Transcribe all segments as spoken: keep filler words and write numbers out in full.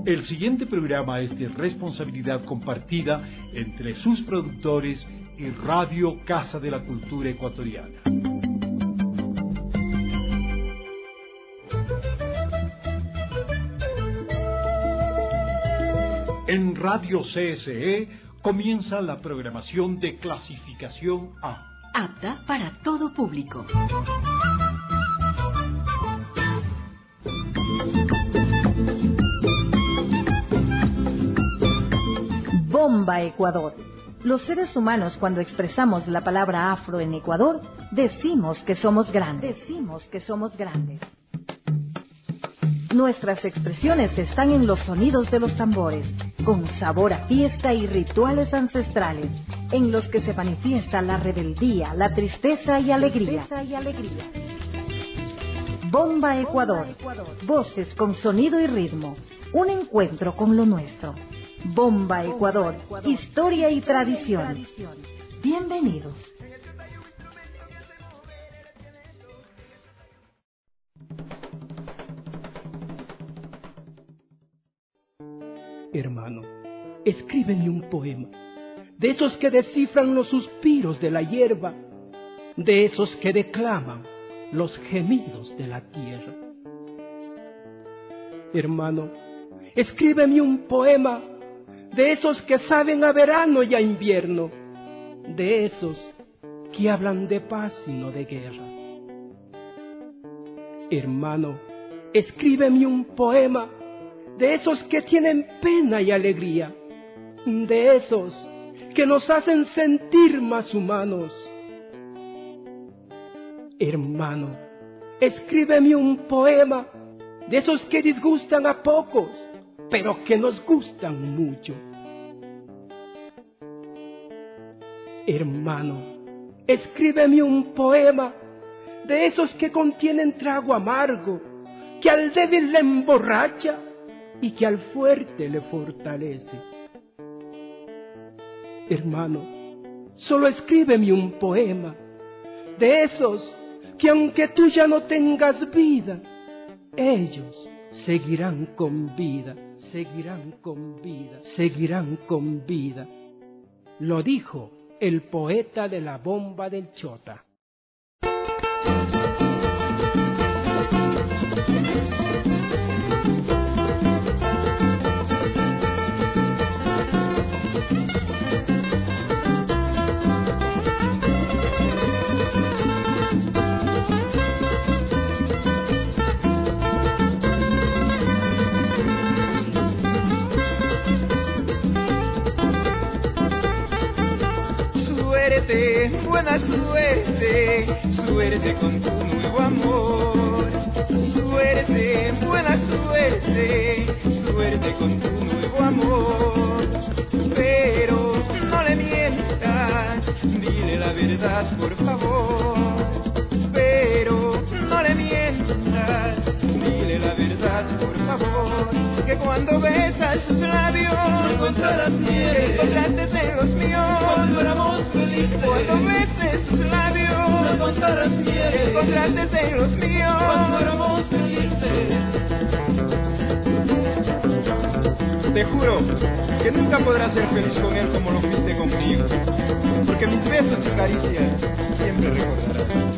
El siguiente programa es de responsabilidad compartida entre sus productores y Radio Casa de la Cultura Ecuatoriana. En Radio C S E comienza la programación de clasificación A. Apta para todo público. Bomba Ecuador. Los seres humanos, cuando expresamos la palabra afro en Ecuador, decimos que somos grandes. Decimos que somos grandes. Nuestras expresiones están en los sonidos de los tambores, con sabor a fiesta y rituales ancestrales, en los que se manifiesta la rebeldía, la tristeza y alegría. Bomba Ecuador. Voces con sonido y ritmo. Un encuentro con lo nuestro. Bomba Ecuador. Historia y tradición. Bienvenidos. Hermano, escríbeme un poema, de esos que descifran los suspiros de la hierba, de esos que declaman los gemidos de la tierra. Hermano, escríbeme un poema, de esos que saben a verano y a invierno, de esos que hablan de paz y no de guerra. Hermano, escríbeme un poema, de esos que tienen pena y alegría, de esos que nos hacen sentir más humanos. Hermano, escríbeme un poema, de esos que disgustan a pocos, pero que nos gustan mucho. Hermano, escríbeme un poema, de esos que contienen trago amargo, que al débil le emborracha y que al fuerte le fortalece. Hermano, solo escríbeme un poema, de esos que aunque tú ya no tengas vida, ellos seguirán con vida, seguirán con vida, seguirán con vida. Lo dijo el poeta de la bomba del Chota. Suerte, buena suerte, suerte con tu nuevo amor. Suerte, buena suerte, suerte con tu nuevo amor. Pero no le mientas, dile la verdad por favor. Pero no le mientas, dile la verdad por favor. Que cuando besas sus labios no encontrarás miel, encontraste en los míos cuando éramos felices. Cuando beses sus labios no encontrarás miel, encontraste en los míos cuando éramos felices. Te juro que nunca podrás ser feliz con él como lo fuiste conmigo, porque mis besos y caricias siempre recordarás.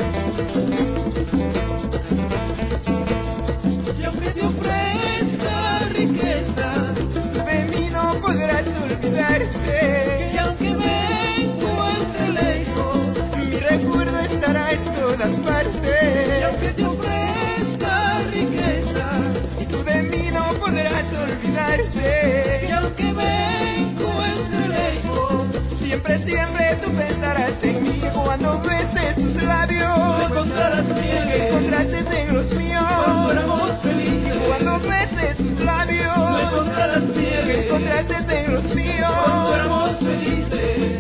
Y aunque te ofrezca riqueza, de mí no podrás olvidarte. Y aunque me encuentre lejos, mi recuerdo estará en todas partes. Y aunque te ofrezca riqueza, tú de mí no podrás olvidarte. Y aunque me encuentre lejos, siempre, siempre tú pensarás en mí. Cuando beses tus labios, me encontrarás miel, que encontraste en los míos cuando éramos felices. Cuando beses tus labios, me encontrarás miel, que encontraste en los míos cuando éramos felices.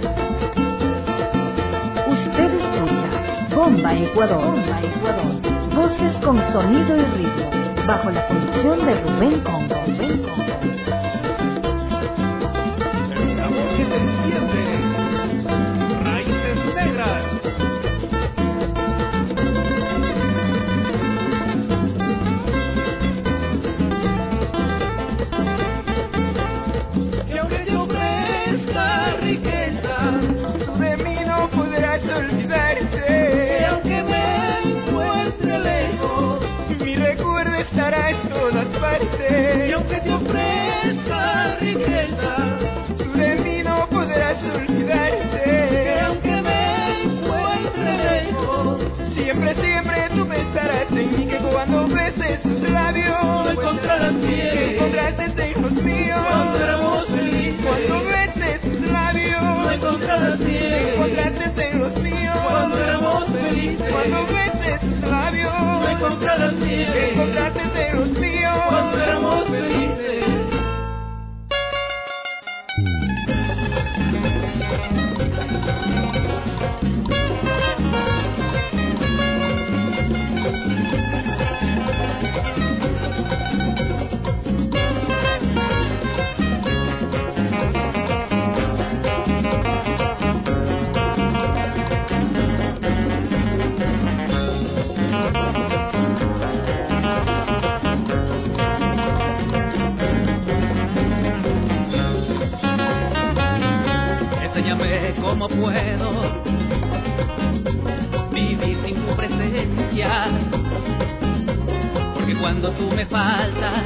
Usted escucha Bomba Ecuador. Bomba Ecuador. Voces con sonido y ritmo, bajo la conducción de Rubén Congo. Rubén Congo. El sabor que te enciende. Raíces negras. todas partes. Y aunque te ofrezca riqueza, tú de mí no podrás olvidarte. Que aunque me encuentre lejos, siempre, siempre tú pensarás en mí. Que cuando beses tus labios, me encontrarás bien. Que encontraste en los míos cuando éramos felices. Cuando beses tus labios, me encontrarás bien. Que encontraste en los míos cuando éramos felices. Cuando beses tus labios, me encontrarás bien. Que encontraste en los míos cuando éramos felices. ¿Cómo puedo vivir sin tu presencia? Porque cuando tú me faltas,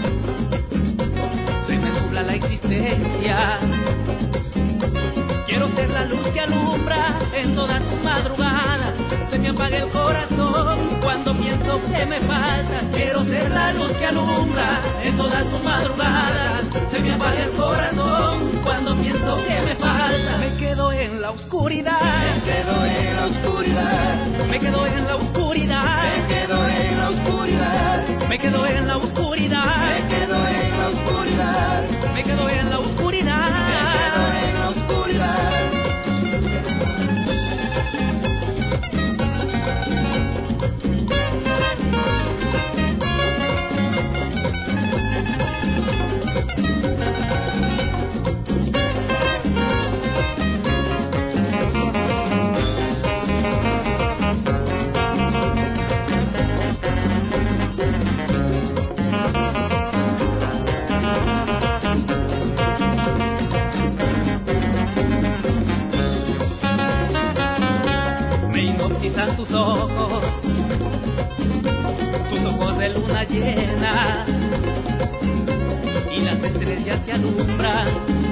se me nubla la existencia. Quiero ser la luz que alumbra en todas tus madrugadas. Se me apaga el corazón cuando pienso que me faltas. Quiero ser la luz que alumbra en todas tus madrugadas. Se me apaga el corazón cuando pienso que me falta. Me quedo en la oscuridad. Me quedo en la oscuridad. Me quedo en la oscuridad. Me quedo en la oscuridad. Me quedo en la oscuridad. Me quedo en la oscuridad. Me quedo en la oscuridad. Me quedo en la oscuridad. Tus ojos, tus ojos de luna llena y las estrellas que alumbran,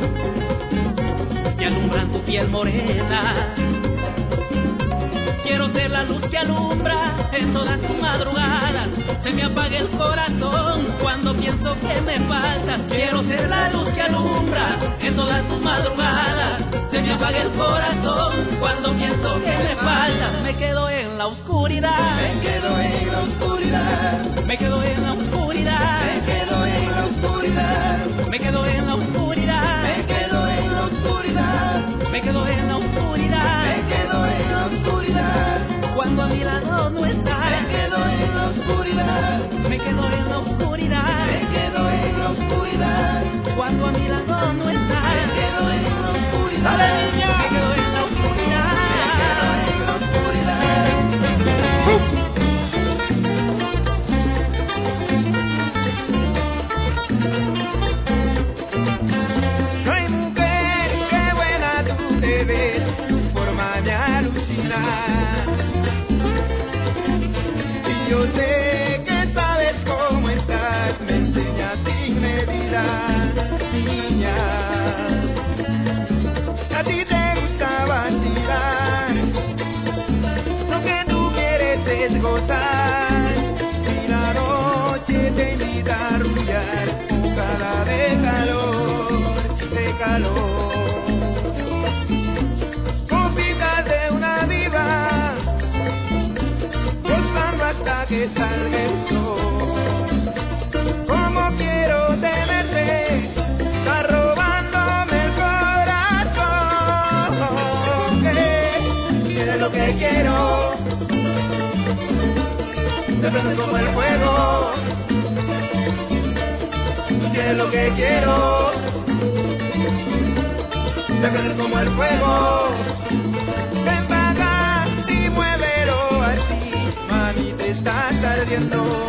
que alumbran tu piel morena. Quiero ser la luz que alumbra en todas tus madrugadas. Se me apaga el corazón cuando pienso que me faltas. Quiero ser la luz que alumbra en todas tus madrugadas. Se me apaga el corazón cuando pienso que me faltas. Me quedo en la oscuridad. Me quedo en la oscuridad. Me quedo en la oscuridad. Me quedo en la oscuridad. Me quedo en la oscuridad. Me quedo en la oscuridad. Me quedo en la oscuridad. Me quedo en la oscuridad. Cuando a mi lado no estás. Me quedo en la oscuridad. Me quedo en la oscuridad. Me quedo en la oscuridad. Cuando a mi lado no estás. Me quedo en la oscuridad. ¡Dale, niña! Me quedo en la oscuridad. Me quedo en la oscuridad. No hay mujer, qué buena tú te ves, tu forma me alucina. Y yo sé que sabes cómo estás, me enseñas sin medida, niña. A ti te gusta vacilar, lo que tú quieres es gozar. Y la noche te invita a arrullar, buscada de calor, de calor. Cositas de una diva, gozando hasta que salga el sol. Como quiero tenerte, está robándome el corazón. ¿Qué es lo que quiero? Te prende como el fuego. ¿Qué es lo que quiero? Te prende como el fuego. Ven para acá y muévelo así, mami, te estás ardiendo.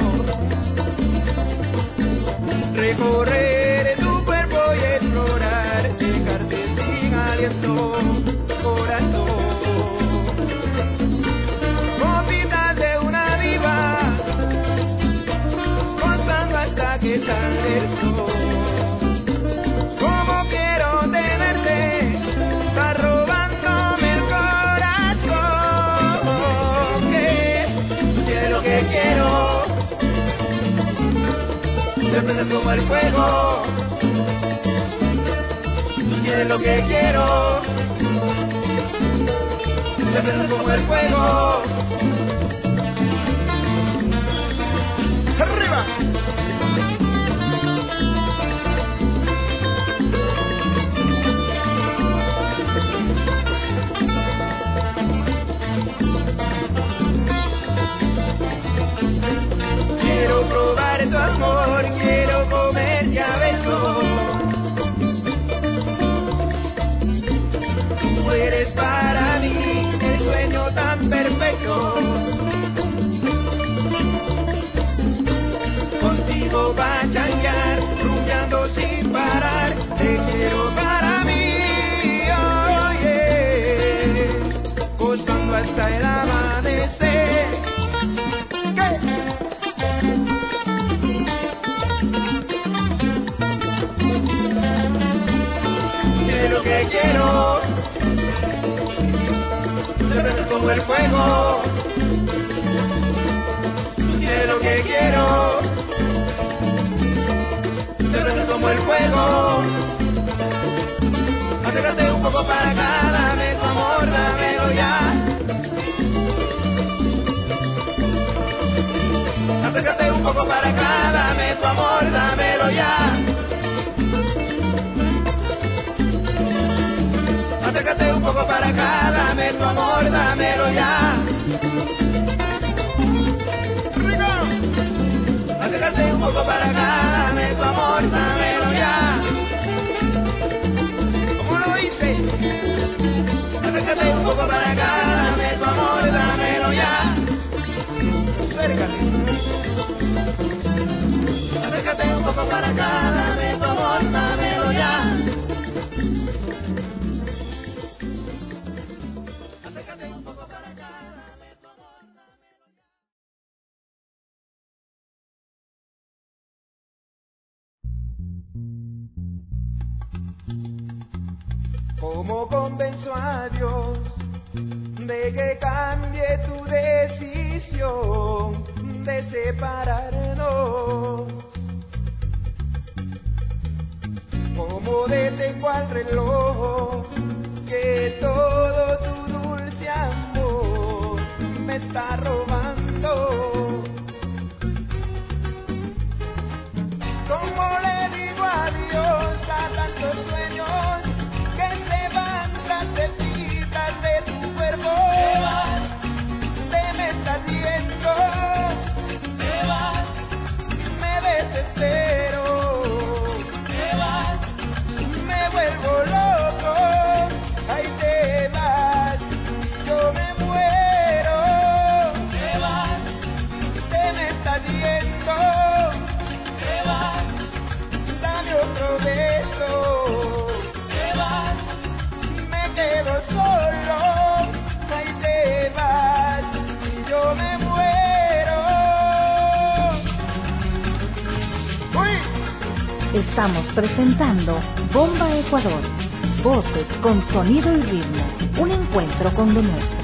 Recorrer tu cuerpo y explorar, dejarte sin aliento, corazón. Cositas de una diva, gozando verso. Como quiero tenerte, está robándome el corazón. Que es lo que quiero, te prendes como el fuego. Que es lo que quiero, te prendes como el fuego. ¡Arriba! Quiero probar tu amor, quiero comerte a besos. Tú eres para mí el sueño tan perfecto. Contigo va a changar, rumbeando sin parar. Te quiero para mí, oh yeah. Gozando hasta el amanecer. ¿Qué? Quiero que quiero, te prendes como el fuego. Quiero que quiero, te prendes como el fuego. Acércate un poco para acá, dame tu amor, dámelo ya. Acércate un poco para acá, dame tu amor, dámelo ya. Acércate un poco para acá, dame tu amor, dámelo ya. Acércate un poco para acá, dame tu amor, dámelo ya. ¿Cómo lo hice? Acércate un poco para acá, dame tu amor, dámelo ya. Acércate. Acércate un poco para acá, dame tu amor, dámelo ya. Acércate un poco para acá, dame tu amor, dámelo ya. ¿Cómo convenzo a Dios de que cambie tu decisión de separarnos? ¿Cómo detengo al reloj que todo tu dulce amor me está robando? ¿Cómo le digo adiós a tantos sueños que se van tras cerquitas de tu cuerpo? Te vas, te me estás yendo, te vas, me desespero, te vas, me vuelvo loco, ahí te vas, yo me muero, te vas, te me estás yendo, te vas, dame otro beso. Quedo solo, ahí te vas y yo me muero. ¡Uy! Estamos presentando Bomba Ecuador, voces con sonido y ritmo, un encuentro con lo nuestro.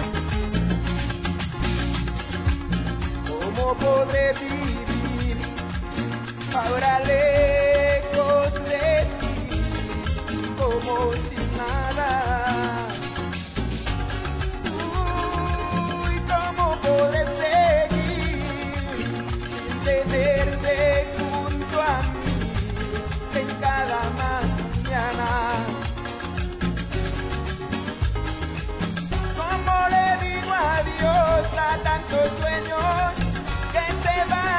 ¿Cómo podré vivir ahora lejos de ti, como sin nada? Uy, ¿cómo podré seguir sin tenerte junto a mí en cada mañana? ¿Cómo le digo adiós a tantos sueños que se van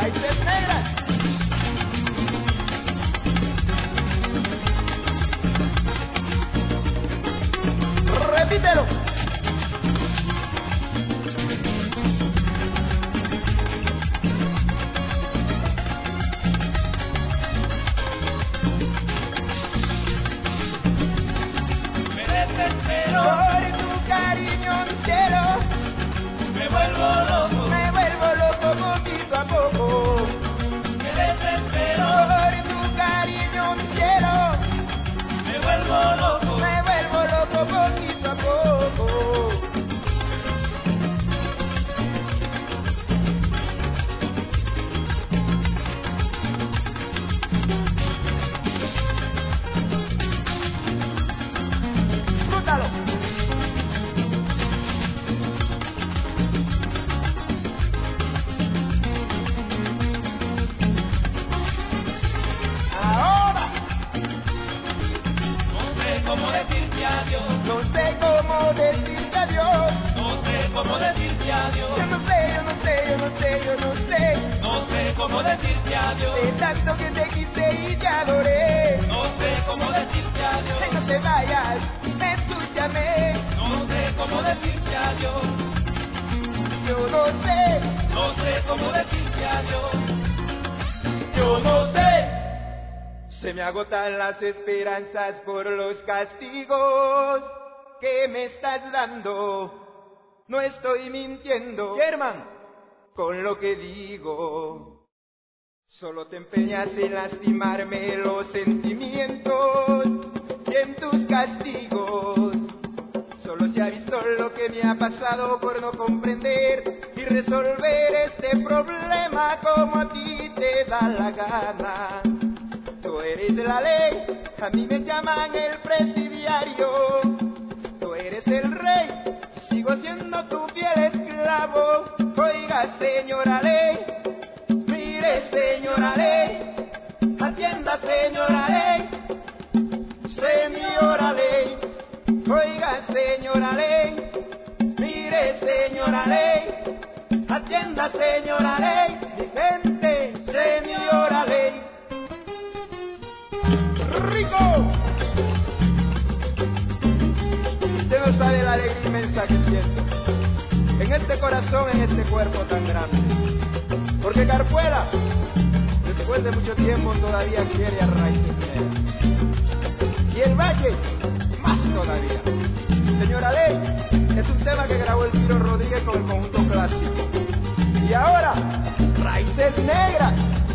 raíces negras. Repítelo. Me desespero Por tu cariño entero, me vuelvo loco, me vuelvo loco poquito a poco. me desespero, Por tu cariño entero, me vuelvo loco, me vuelvo loco poquito a poco. Disfrútalo. Ahora no sé cómo decirte adiós, no sé cómo decirte adiós. no sé cómo decirte adiós, Yo no sé, yo no sé, yo no sé, yo no sé. no sé cómo decirte adiós, De tanto que te quise y te adoré. no sé cómo decirte adiós, Que no te vayas, escúchame. no sé cómo decirte adiós, Yo no sé, no sé cómo decirte adiós, yo no sé. Se me agotan las esperanzas por los castigos que me estás dando. No estoy mintiendo, Germán, con lo que digo. Solo te empeñas en lastimarme los sentimientos y en tus castigos. Solo se ha visto lo que me ha pasado por no comprender y resolver este problema como a ti te da la gana. Tú eres la ley, a mí me llaman el presidiario. Tú eres el rey, sigo siendo tu fiel esclavo. Oiga, señora ley, mire, señora ley, atienda, señora ley, señora ley. Oiga, señora ley, mire, señora ley, atienda, señora ley, mi gente, señora ley. ¡Rico! Usted no sabe la alegría inmensa que siento en este corazón, en este cuerpo tan grande. Porque Carpuela, después de mucho tiempo, todavía quiere a raíces negras. Y el Valle, más todavía. Señora Ley, es un tema que grabó el Tiro Rodríguez con el conjunto clásico. Y ahora, raíces negras.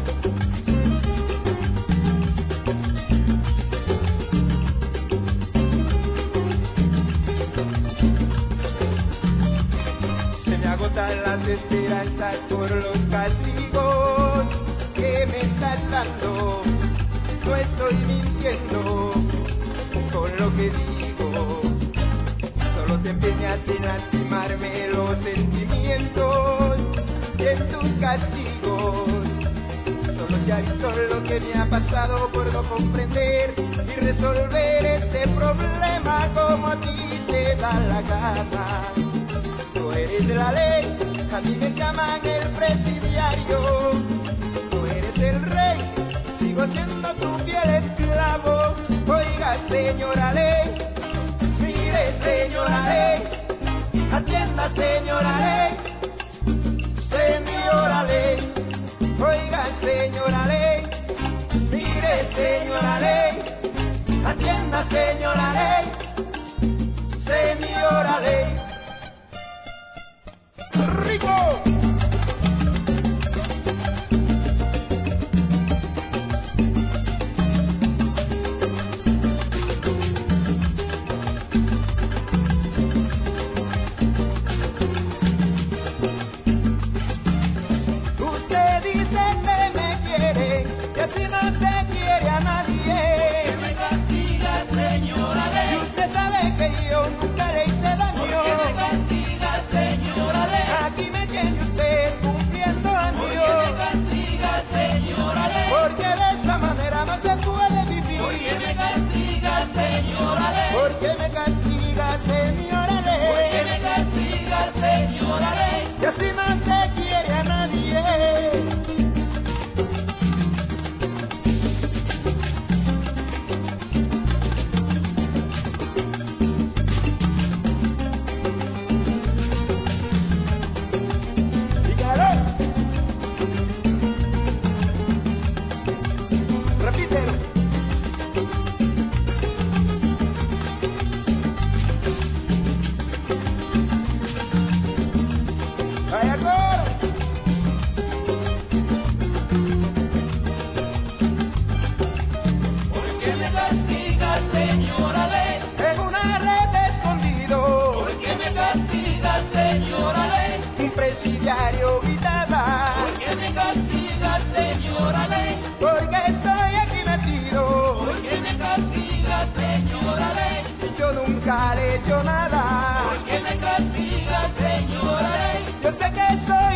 Se me agotan las esperanzas por los castigos que me estás dando. No estoy mintiendo con lo que digo. Solo te empeñas en lastimarme los sentimientos y en tus castigos. Solo ya he visto lo que me ha pasado por no comprender y resolver este problema como a ti te da la gana. Tú eres la ley, a mí me llaman el presidiario. Tú eres el rey, sigo siendo tu fiel esclavo. Oiga, señora ley, mire, señora ley, atienda, señora ley, señora ley. Oiga, señora ley, mire, señora ley, atienda, señora ley, señora ley. ¡Rico! Usted dice que me quiere, que así no se quiere a nadie. que me castiga, señora Y ley, usted sabe que yo nunca le hice daño. que me castiga, señora ley, Aquí me tiene vaya coro. ¿Por qué me castiga, señora ley? En una red escondido. ¿Por qué me castiga, señora ley? Un presidiario gritaba. ¿Por qué me castiga, señora ley? Porque estoy aquí metido. ¿Por qué me castiga, señora ley? Yo nunca le he hecho nada. ¿Por qué me castiga, señora ley? Yo sé que soy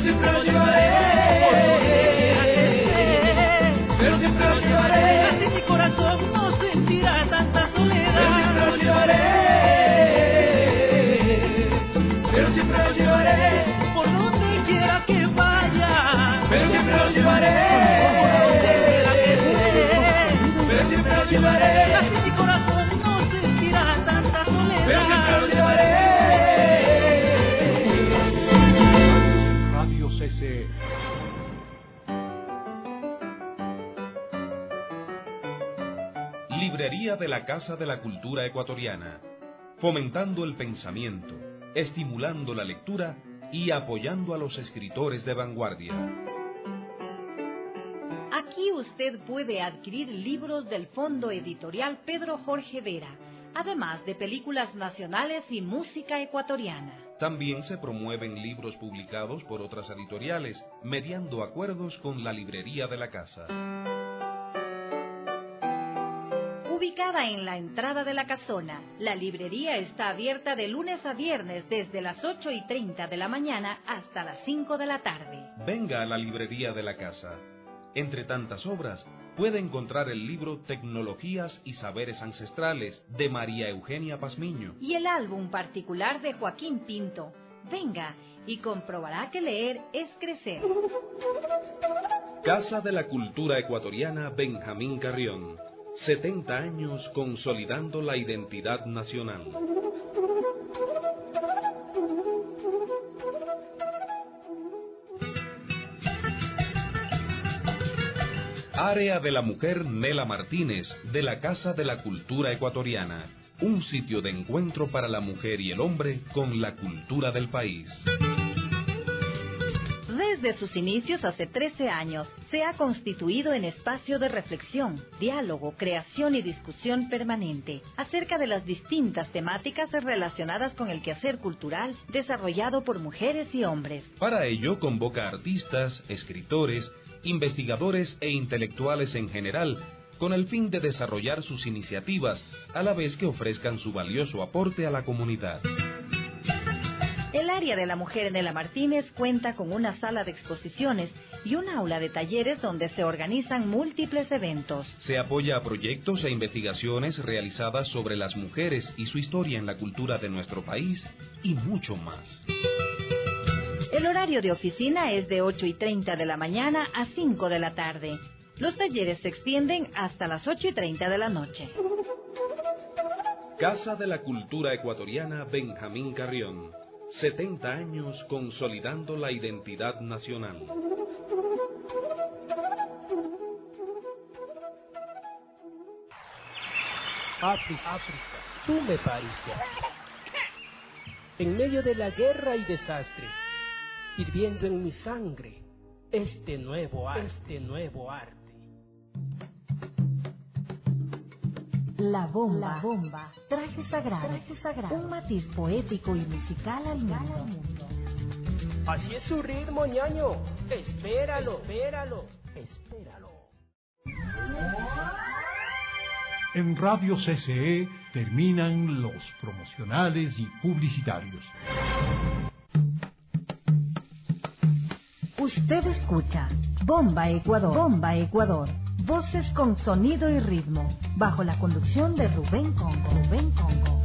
siempre lo llevaré, pero siempre lo llevaré, así mi corazón no sentirá tanta soledad. pero siempre lo llevaré, pero siempre lo llevaré, Por donde quiera que vaya, pero siempre lo llevaré, pero siempre lo llevaré, así mi corazón no sentirá tanta soledad. pero siempre lo llevaré. Radio C C E. Librería de la Casa de la Cultura Ecuatoriana, fomentando el pensamiento, estimulando la lectura y apoyando a los escritores de vanguardia. Aquí usted puede adquirir libros del Fondo Editorial Pedro Jorge Vera, además de películas nacionales y música ecuatoriana. También se promueven libros publicados por otras editoriales, mediando acuerdos con la Librería de la Casa. Ubicada en la entrada de la casona, la librería está abierta de lunes a viernes desde las ocho y treinta de la mañana hasta las cinco de la tarde. Venga a la Librería de la Casa. Entre tantas obras, puede encontrar el libro Tecnologías y Saberes Ancestrales, de María Eugenia Pazmiño. Y el álbum particular de Joaquín Pinto. Venga y comprobará que leer es crecer. Casa de la Cultura Ecuatoriana Benjamín Carrión. setenta años consolidando la identidad nacional. Área de la Mujer Nela Martínez, de la Casa de la Cultura Ecuatoriana. Un sitio de encuentro para la mujer y el hombre con la cultura del país. Desde sus inicios hace trece años, se ha constituido en espacio de reflexión, diálogo, creación y discusión permanente acerca de las distintas temáticas relacionadas con el quehacer cultural desarrollado por mujeres y hombres. Para ello convoca artistas, escritores, investigadores e intelectuales en general, con el fin de desarrollar sus iniciativas, a la vez que ofrezcan su valioso aporte a la comunidad. El área de la mujer Nela Martínez cuenta con una sala de exposiciones y un aula de talleres donde se organizan múltiples eventos. Se apoya a proyectos e investigaciones realizadas sobre las mujeres y su historia en la cultura de nuestro país y mucho más. El horario de oficina es de ocho y treinta de la mañana a cinco de la tarde. Los talleres se extienden hasta las ocho y treinta de la noche. Casa de la Cultura Ecuatoriana Benjamín Carrión. setenta años consolidando la identidad nacional. África, África, tú me pariste. En medio de la guerra y desastre, hirviendo en mi sangre, este nuevo arte, este nuevo arte. La bomba, la bomba, traje sagrado, traje sagrado, un matiz poético y musical al mundo. Así es su ritmo, ñaño. Espéralo, espéralo, espéralo. En Radio C C E terminan los promocionales y publicitarios. Usted escucha Bomba Ecuador, Bomba Ecuador, voces con sonido y ritmo, bajo la conducción de Rubén Congo, Rubén Congo.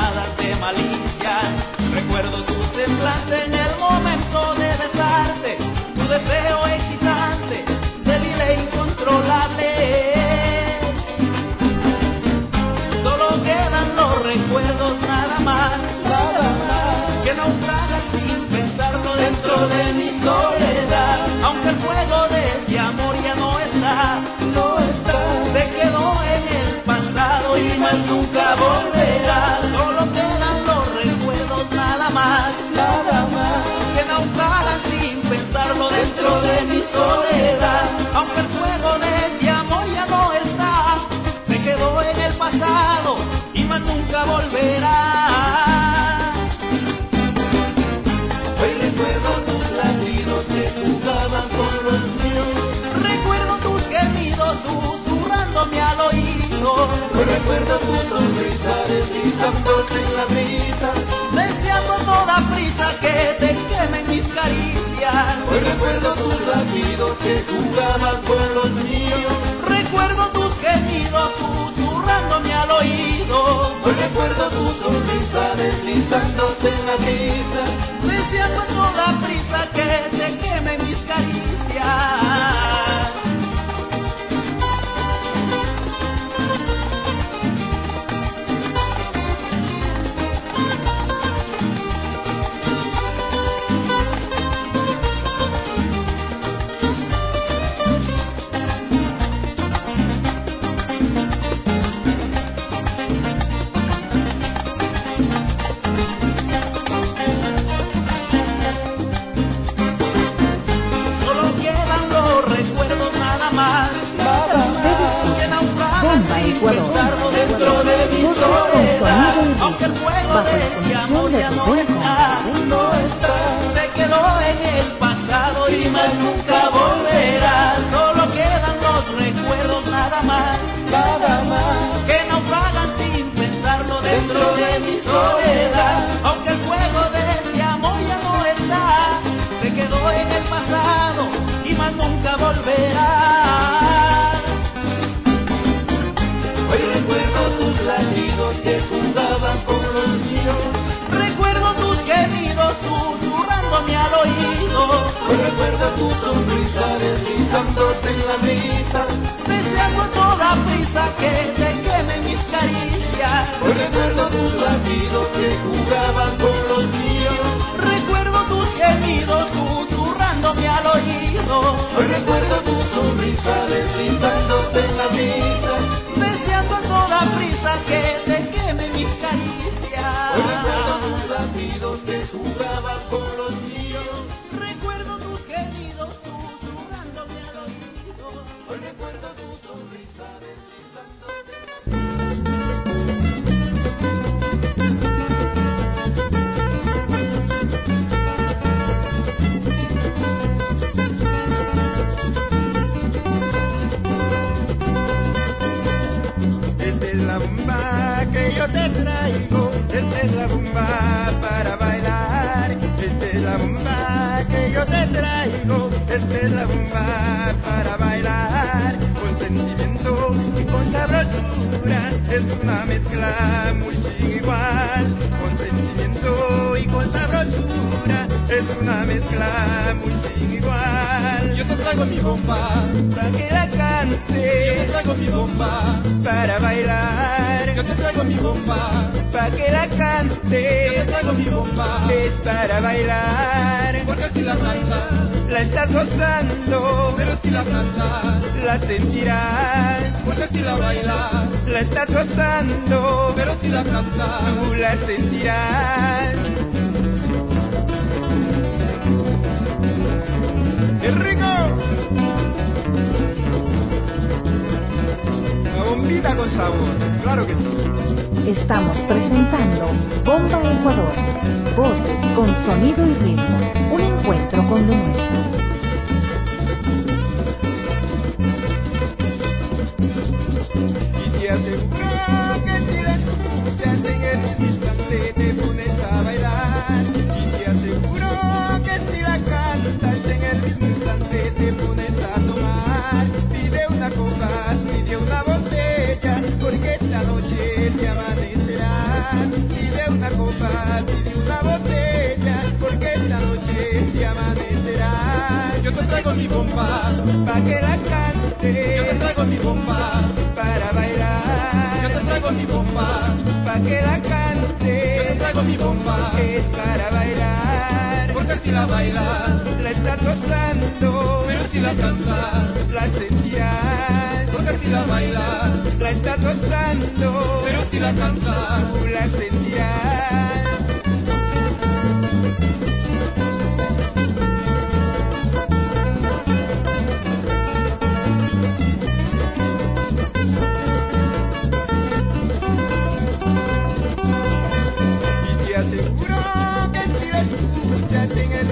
Recuerdo tu semblante en el momento de besarte. Hoy recuerdo tus latidos que jugaban con los míos. Recuerdo tus gemidos susurrándome al oído. Hoy recuerdo tu sonrisa deslizándote en la brisa, deseando a toda prisa que te quemen mis caricias. Hoy recuerdo tus latidos que jugaban con los míos. Recuerdo tus gemidos susurrándome al oído. Hoy recuerdo tu sonrisa deslizándote en la brisa, deseando a toda prisa que te quemen mis caricias. Dentro de mi soledad, aunque el fuego de ese amor ya no está, no está, se quedó en el pasado y más nunca volverá. Solo quedan los recuerdos nada más, nada más, que naufragan sin pensarlo dentro de mi soledad. Aunque el fuego de ese amor ya no está, se quedó en el pasado y más nunca volverá. Hoy recuerdo tus latidos que jugaban con los míos. Recuerdo tus gemidos susurrándome al oído. Hoy recuerdo tu sonrisa deslizándote en la brisa, deseando a toda prisa que te quemen mis caricias. Hoy recuerdo tus latidos que jugaban con los míos. Recuerdo tus gemidos susurrándome al oído. Hoy recuerdo tu sonrisa deslizándote en la brisa, deseando a toda prisa que te queme mis caricias. Hoy recuerdo tus latidos que jugaban con los míos. Recuerdo tus gemidos susurrándome al oído. Hoy recuerdo tu sonrisa deslizándote. Yo te traigo, esta es la bomba para bailar. Esta es la bomba que yo te traigo, esta es la bomba para bailar. Con sentimiento y con sabrosura, es una mezcla muy sin igual. Con sentimiento y con sabrosura, es una mezcla muy sin igual. Yo te traigo mi bomba para que la cante. Yo te traigo mi bomba para bailar. Yo te traigo mi bomba para que la cante. Yo te traigo mi bomba es para bailar. Porque si la cantas la estás gozando, pero si la cantas la sentirás. Porque si la bailas la estás gozando, pero si la cantas tú la sentirás. ¡Qué rico! Una bombita con sabor, claro que sí. Estamos presentando Bomba Ecuador, voz con sonido y ritmo, un encuentro con lo nuestro. Y te aseguro que si la escuchas en el instante te pones a bailar. Y te aseguro que si la cantas en el mismo instante te pones a tomar. Pide una copa, pide una botella, porque esta noche te amanecerá. Pide una copa, pide una botella, porque esta noche te amanecerá. Yo te traigo mi bomba pa' que la cante. Yo te traigo mi bomba para bailar. Yo te traigo mi bomba pa' que la cante. Yo te traigo mi bomba es para bailar. Porque si la bailas la estás gozando, pero si la cantas la sentirás. Porque si la bailas la estás gozando, pero si la cantas tú la sentirás. Y te aseguro que si la escuchas en el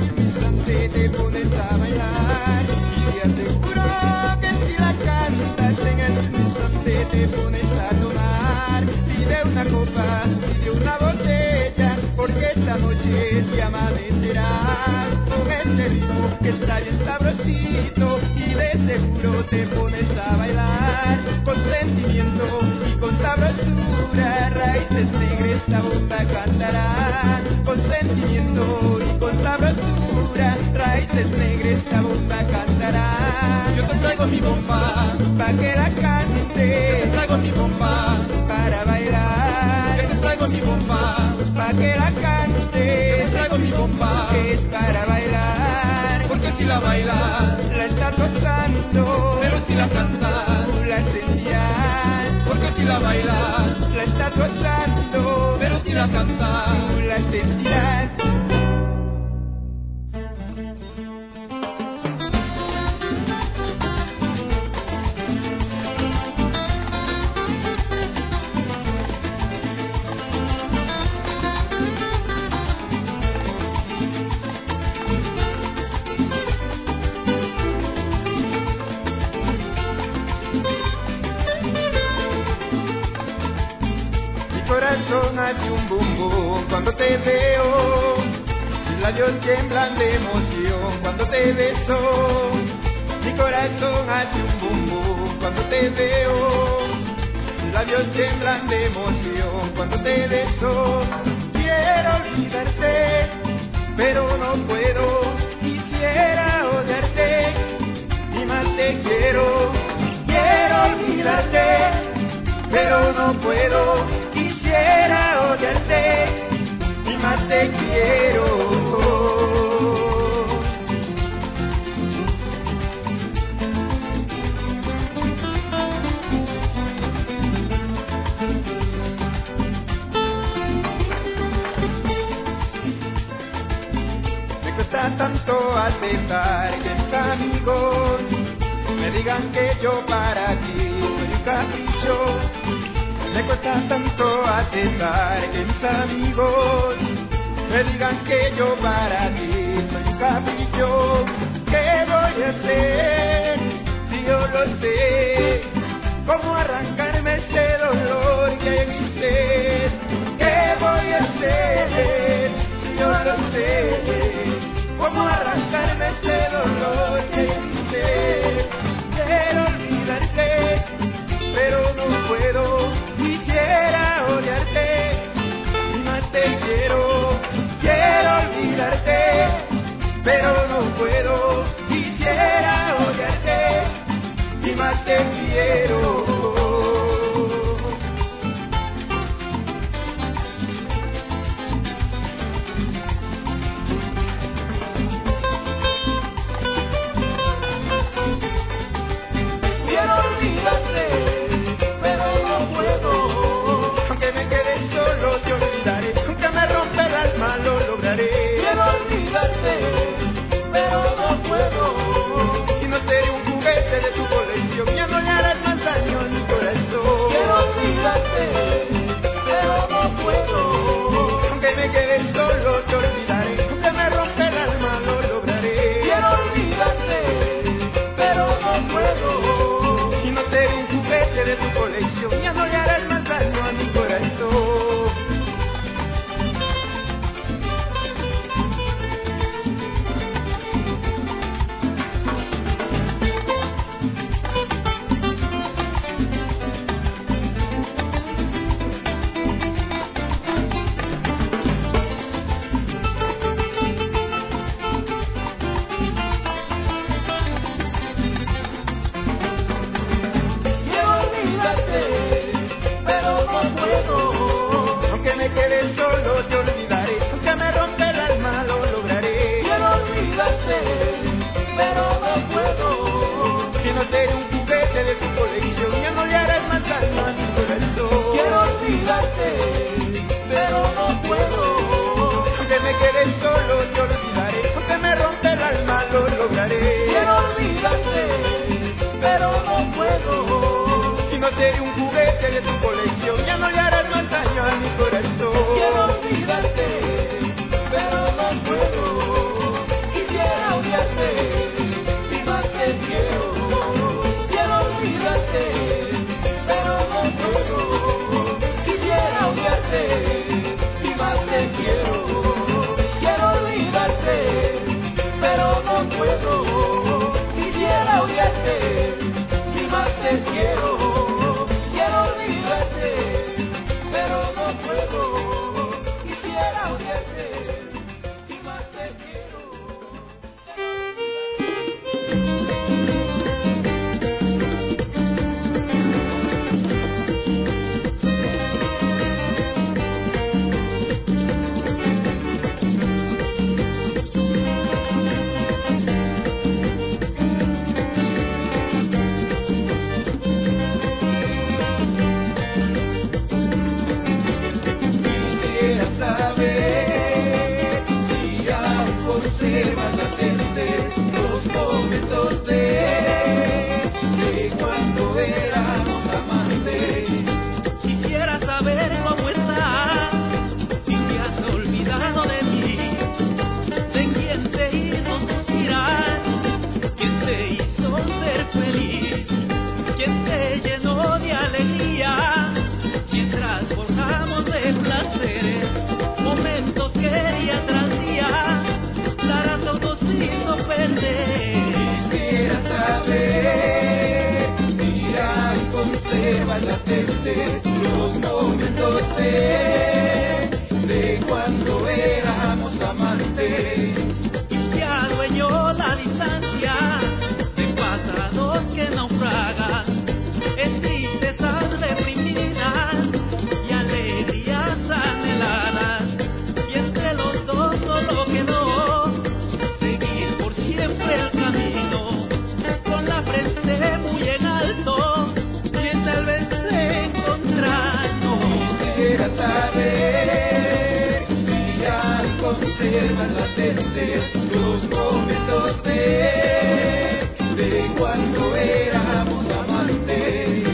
este ritmo que está bien sabrosito y de seguro te pones a bailar con sentimiento y con sabrosura. Raíces negras esta bomba cantará con sentimiento y con sabrosura. Raíces negras esta bomba cantará. Yo te traigo mi bomba pa' que la cante. Yo te traigo mi bomba para bailar. Yo te traigo mi bomba pa' que la cante. Yo te traigo mi bomba que es para bailar. Porque si la bailas la estás gozando, pero si la cantas la sentías. Porque si la bailas la estás gozando, pero si la cantas la sentías. Corazón hace un bum bum cuando te veo, mis labios tiemblan de emoción cuando te beso. Mi corazón hace un bum bum cuando te veo, mis labios tiemblan de emoción cuando te beso. Quiero olvidarte, pero no puedo. Quisiera odiarte y más te quiero. Quiero olvidarte, pero no puedo. Quisiera odiarte y más te quiero. Me cuesta tanto aceptar que mis amigos me digan que yo para ti soy un capricho. Me cuesta tanto aceptar que mis amigos me digan que yo para ti soy un capricho. ¿Qué voy a hacer si yo lo sé? ¿Cómo arrancarme ese dolor que hay en usted? ¿Qué voy a hacer si yo lo sé? ¿Cómo arrancarme ese dolor que hay en usted? Quiero olvidarte, pero no puedo. Quisiera odiarte y más te quiero. Quiero olvidarte, pero no puedo. Quisiera odiarte y más te quiero. Quiero olvidarte, lo lograré. Quiero olvidarte, pero no puedo. Y no seré un juguete de tu colección, ya no le harás más daño conservas latentes los momentos de, de cuando éramos amantes. Quisiera saber cómo estás, si te has olvidado de mí, de quién te hizo suspirar, quién te hizo ser feliz, quién te llenó de alegría, mientras forjamos de placeres, momentos que día tras día, la razón nos hizo perder. Quisiera saber si hay conservas latentes los momentos de, de cuando éramos amantes. Se adueñó la distancia de pasados que naufragan en tristezas reprimidas y alegrías anheladas, y entre los dos solo quedó seguir por siempre el camino con la frente muy en alto y tal vez encontrarnos. Quisiera saber si hay conservas latentes los momentos de, de cuando éramos amantes.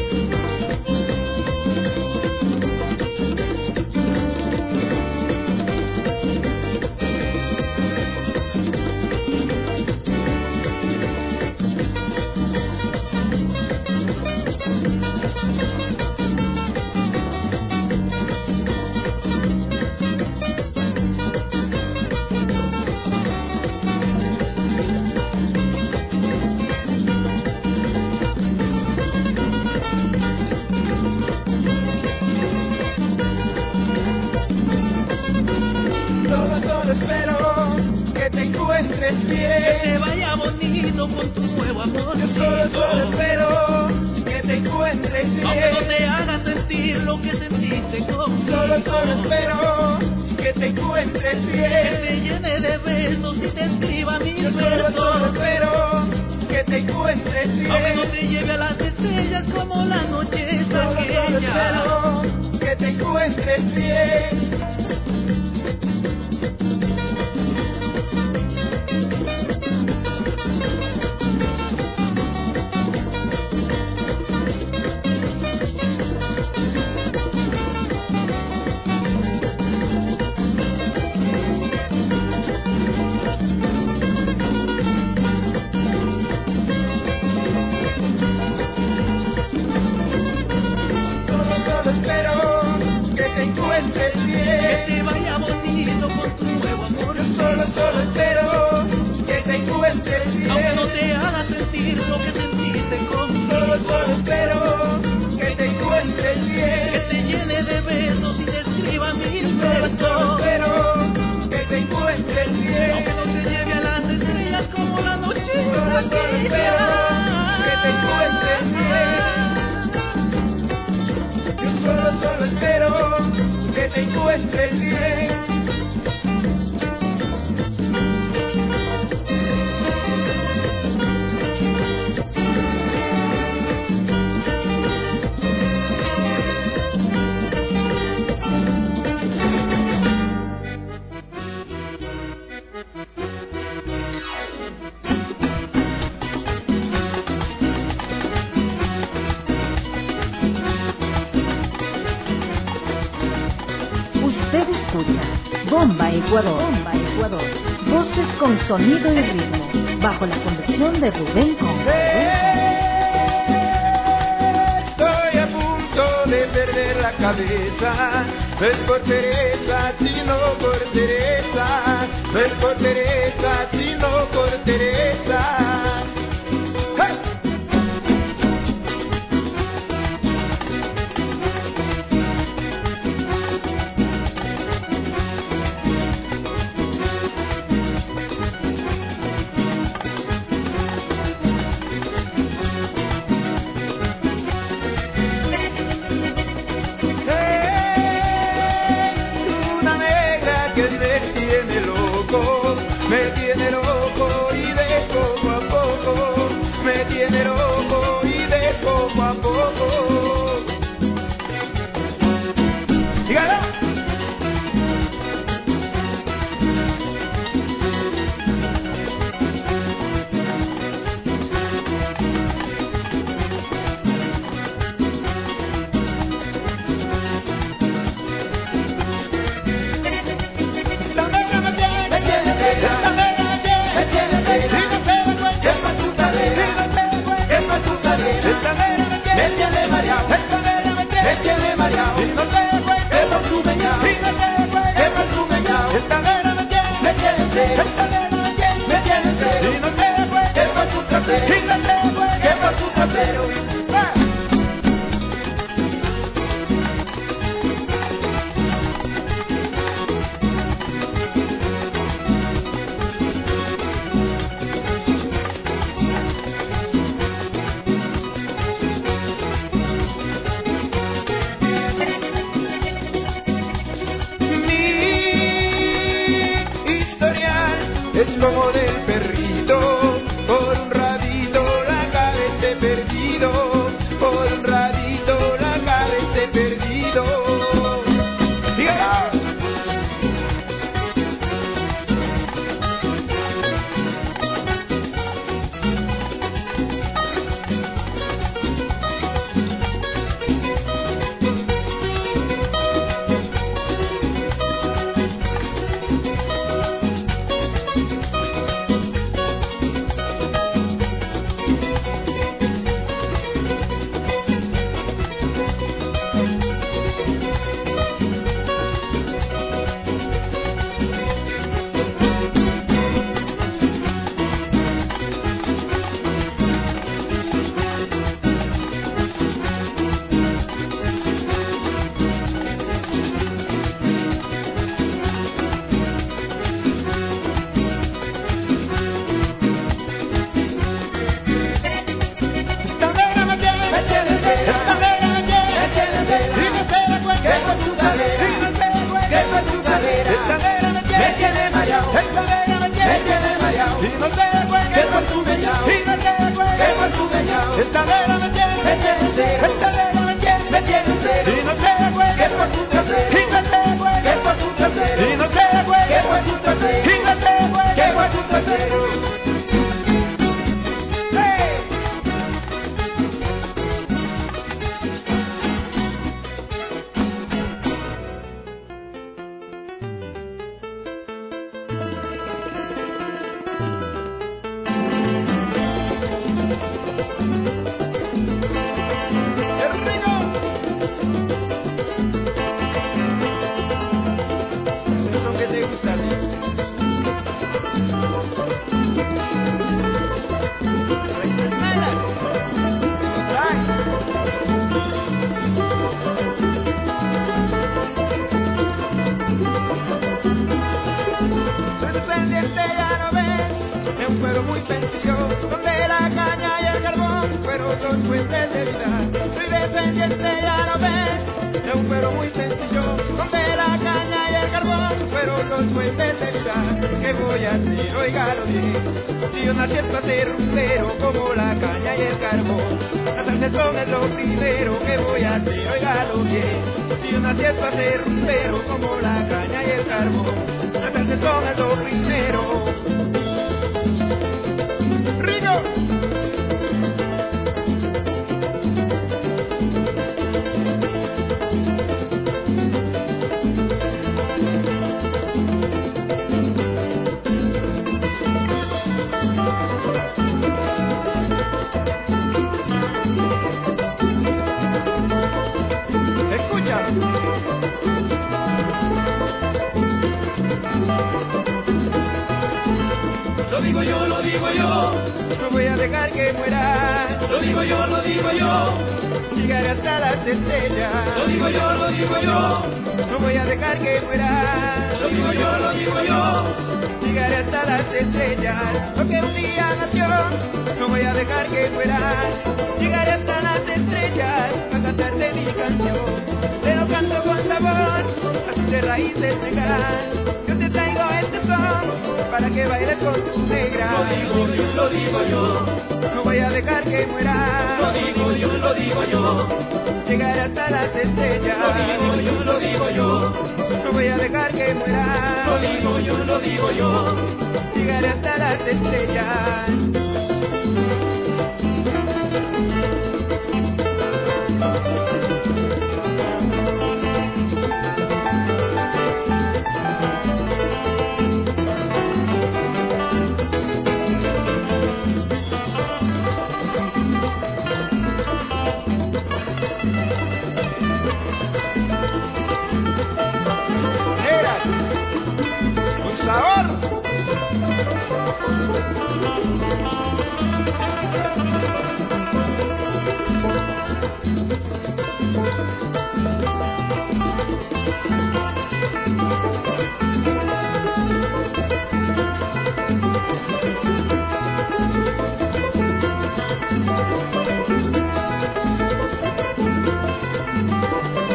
Solo, solo espero que te encuentres bien, Que te vaya bonito con tu nuevo amor. yo solo, solo espero que te encuentres Aunque no bien, te haga sentir lo que sentiste conmigo. solo, solo espero que te encuentres Que bien, te llene de besos y te escriba mil yo solo, solo versos. espero que te encuentres Aunque no bien, te lleve a las estrellas como la noche es solo, solo aquella. espero que te encuentres bien. Solo, solo espero que te encuentres Que bien, te vaya bonito con tu nuevo amor. yo solo, solo espero que te encuentres Aunque no bien, te haga sentir lo que sentiste conmigo. solo, solo espero que te encuentres Que bien, te llene de besos y te escriba mil solo, solo versos. espero que te encuentres Aunque bien, no te lleve a las estrellas como la noche solo, solo espero que te encuentres bien, yo solo, solo espero que te encuentres bien. Usted escucha Bomba Ecuador. Bomba Ecuador. Voces con sonido y ritmo. Bajo la conducción de Rubén Conga. Estoy a punto de perder la cabeza, no es por Teresa, sino por Teresa, no es por Teresa, sino por Teresa. ¡Hey! Una negra que me tiene loco, me tiene es como del perrito, por un ratito la cabeza he perdido, por un ratito la cabeza he perdido. ¡Dígala!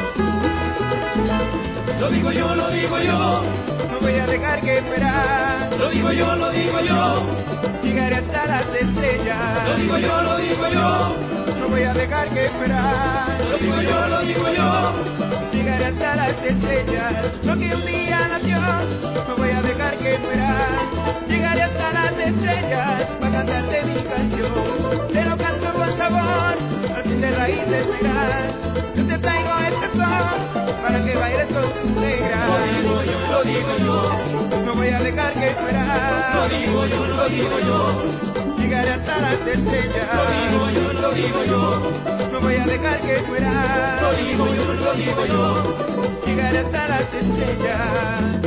Lo digo yo, lo digo yo, no voy a dejar que muera. lo digo yo, lo digo yo. Llegaré hasta las estrellas, lo digo yo, lo digo yo. No voy a dejar que esperar, lo digo yo, lo digo yo. Llegaré hasta las estrellas, lo que un día nació. No voy a dejar que esperar, llegaré hasta las estrellas para cantarte mi canción. Te lo canto con sabor, al fin de raíces verás. Yo te traigo este son para que bailes con tus negras. Lo digo yo, lo digo yo. No voy a dejar que esperar, lo digo yo, lo digo yo. Llegaré hasta las estrellas, lo digo yo, lo digo yo. No voy a dejar que esperar, lo digo yo, lo digo yo. Llegaré hasta las estrellas.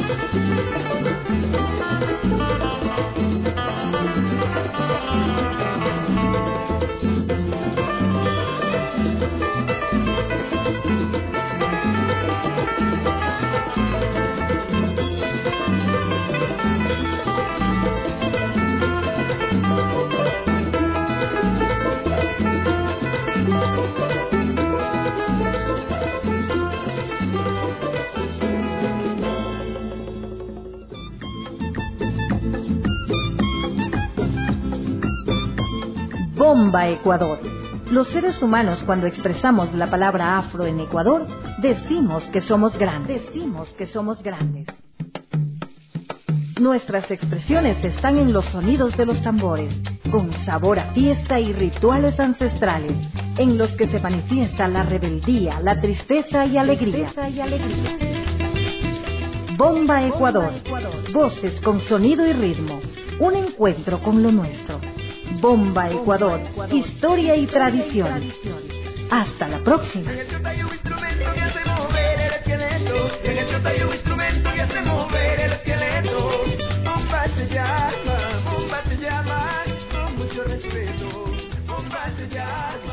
Bomba Ecuador. Los seres humanos, cuando expresamos la palabra afro en Ecuador, decimos que somos grandes, decimos que somos grandes. Nuestras expresiones están en los sonidos de los tambores, con sabor a fiesta y rituales ancestrales, en los que se manifiesta la rebeldía, la tristeza y alegría. Tristeza y alegría. Bomba Ecuador. Voces con sonido y ritmo. Un encuentro con lo nuestro. Bomba Ecuador, historia y tradición. Hasta la próxima. En el chota hay un instrumento que hace mover el esqueleto. En el chota hay un instrumento que hace mover el esqueleto. Bomba se llama, bomba se llama, con mucho respeto. Bomba se llama.